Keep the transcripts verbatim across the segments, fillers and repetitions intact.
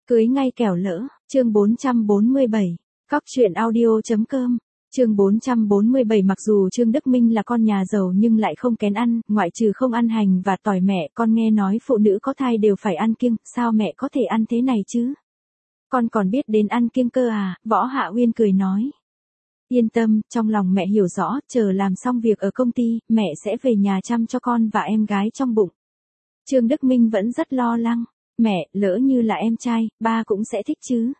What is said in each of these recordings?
Cưới ngay kẻo lỡ, chương bốn trăm bốn mươi bảy, cóc truyện audio.com, chương bốn trăm bốn mươi bảy. Mặc dù Trương Đức Minh là con nhà giàu nhưng lại không kén ăn, ngoại trừ không ăn hành và tỏi. Mẹ con nghe nói phụ nữ có thai đều phải ăn kiêng, sao mẹ có thể ăn thế này chứ? Con còn biết đến ăn kiêng cơ à? Võ Hạ Uyên cười nói. Yên tâm, trong lòng mẹ hiểu rõ, chờ làm xong việc ở công ty, mẹ sẽ về nhà chăm cho con và em gái trong bụng. Trương Đức Minh vẫn rất lo lắng. Mẹ, lỡ như là em trai, ba cũng sẽ thích chứ?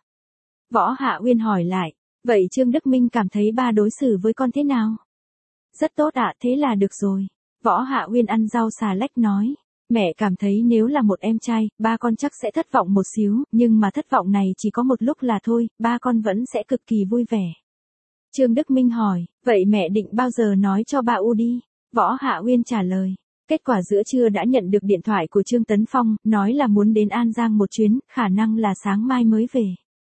Võ Hạ Uyên hỏi lại. Vậy Trương Đức Minh cảm thấy ba đối xử với con thế nào? Rất tốt ạ, thế là được rồi. Võ Hạ Uyên ăn rau xà lách nói. Mẹ cảm thấy nếu là một em trai, ba con chắc sẽ thất vọng một xíu, nhưng mà thất vọng này chỉ có một lúc là thôi, ba con vẫn sẽ cực kỳ vui vẻ. Trương Đức Minh hỏi, vậy mẹ định bao giờ nói cho ba U đi? Võ Hạ Uyên trả lời. Kết quả giữa trưa đã nhận được điện thoại của Trương Tấn Phong, nói là muốn đến An Giang một chuyến, khả năng là sáng mai mới về.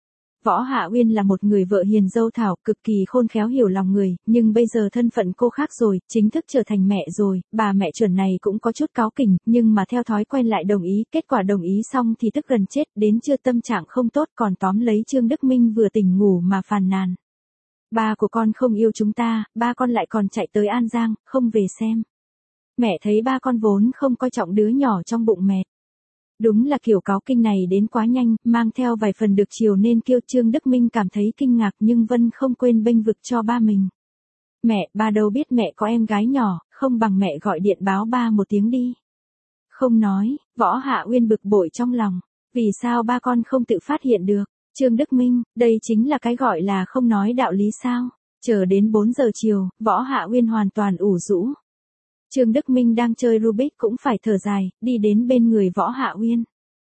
Võ Hạ Uyên là một người vợ hiền dâu thảo, cực kỳ khôn khéo hiểu lòng người, nhưng bây giờ thân phận cô khác rồi, chính thức trở thành mẹ rồi, bà mẹ chuẩn này cũng có chút cáu kỉnh, nhưng mà theo thói quen lại đồng ý, kết quả đồng ý xong thì tức gần chết, đến trưa tâm trạng không tốt còn tóm lấy Trương Đức Minh vừa tỉnh ngủ mà phàn nàn. Ba của con không yêu chúng ta, ba con lại còn chạy tới An Giang, không về xem. Mẹ thấy ba con vốn không coi trọng đứa nhỏ trong bụng mẹ. Đúng là kiểu cáu kinh này đến quá nhanh, mang theo vài phần được chiều nên kêu. Trương Đức Minh cảm thấy kinh ngạc nhưng Vân không quên bênh vực cho ba mình. Mẹ, ba đâu biết mẹ có em gái nhỏ, không bằng mẹ gọi điện báo ba một tiếng đi. Không nói, Võ Hạ Uyên bực bội trong lòng. Vì sao ba con không tự phát hiện được? Trương Đức Minh, đây chính là cái gọi là không nói đạo lý sao? Chờ đến bốn giờ chiều, Võ Hạ Uyên hoàn toàn ủ rũ. Trương Đức Minh đang chơi Rubik cũng phải thở dài, đi đến bên người Võ Hạ Uyên.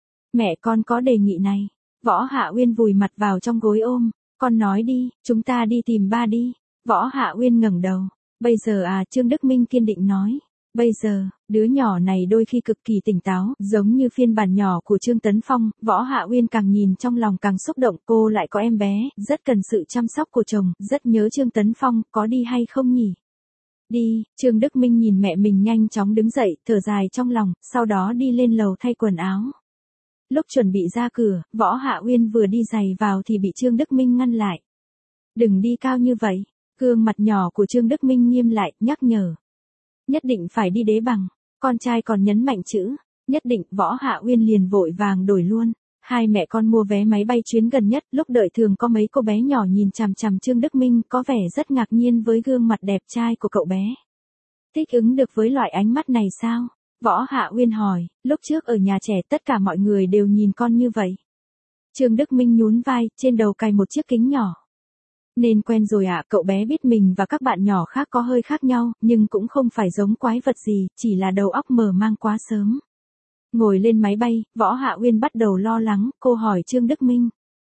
Mẹ con có đề nghị này. Võ Hạ Uyên vùi mặt vào trong gối ôm. Con nói đi, chúng ta đi tìm ba đi. Võ Hạ Uyên ngẩng đầu. Bây giờ à, Trương Đức Minh kiên định nói. Bây giờ, đứa nhỏ này đôi khi cực kỳ tỉnh táo, giống như phiên bản nhỏ của Trương Tấn Phong. Võ Hạ Uyên càng nhìn trong lòng càng xúc động, cô lại có em bé, rất cần sự chăm sóc của chồng, rất nhớ Trương Tấn Phong, có đi hay không nhỉ? Đi, Trương Đức Minh nhìn mẹ mình nhanh chóng đứng dậy, thở dài trong lòng, sau đó đi lên lầu thay quần áo. Lúc chuẩn bị ra cửa, Võ Hạ Uyên vừa đi giày vào thì bị Trương Đức Minh ngăn lại. Đừng đi cao như vậy. Gương mặt nhỏ của Trương Đức Minh nghiêm lại, nhắc nhở. Nhất định phải đi đế bằng. Con trai còn nhấn mạnh chữ. Nhất định. Võ Hạ Uyên liền vội vàng đổi luôn. Hai mẹ con mua vé máy bay chuyến gần nhất, lúc đợi thường có mấy cô bé nhỏ nhìn chằm chằm Trương Đức Minh, có vẻ rất ngạc nhiên với gương mặt đẹp trai của cậu bé. Thích ứng được với loại ánh mắt này sao? Võ Hạ Uyên hỏi, lúc trước ở nhà trẻ tất cả mọi người đều nhìn con như vậy. Trương Đức Minh nhún vai, trên đầu cài một chiếc kính nhỏ. Nên quen rồi ạ, à, cậu bé biết mình và các bạn nhỏ khác có hơi khác nhau, nhưng cũng không phải giống quái vật gì, chỉ là đầu óc mở mang quá sớm. Ngồi lên máy bay, Võ Hạ Uyên bắt đầu lo lắng, cô hỏi Trương Đức Minh.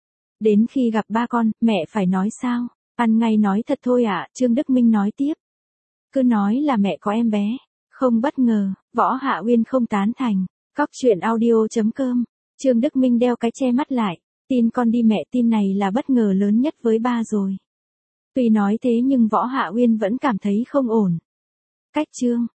Đến khi gặp ba con, mẹ phải nói sao? Ăn ngay nói thật thôi ạ, à, Trương Đức Minh nói tiếp. Cứ nói là mẹ có em bé. Không bất ngờ, Võ Hạ Uyên không tán thành. Cóc truyện audio.com, Trương Đức Minh đeo cái che mắt lại. Tin con đi mẹ, tin này là bất ngờ lớn nhất với ba rồi. Tuy nói thế nhưng Võ Hạ Uyên vẫn cảm thấy không ổn. Cách Trương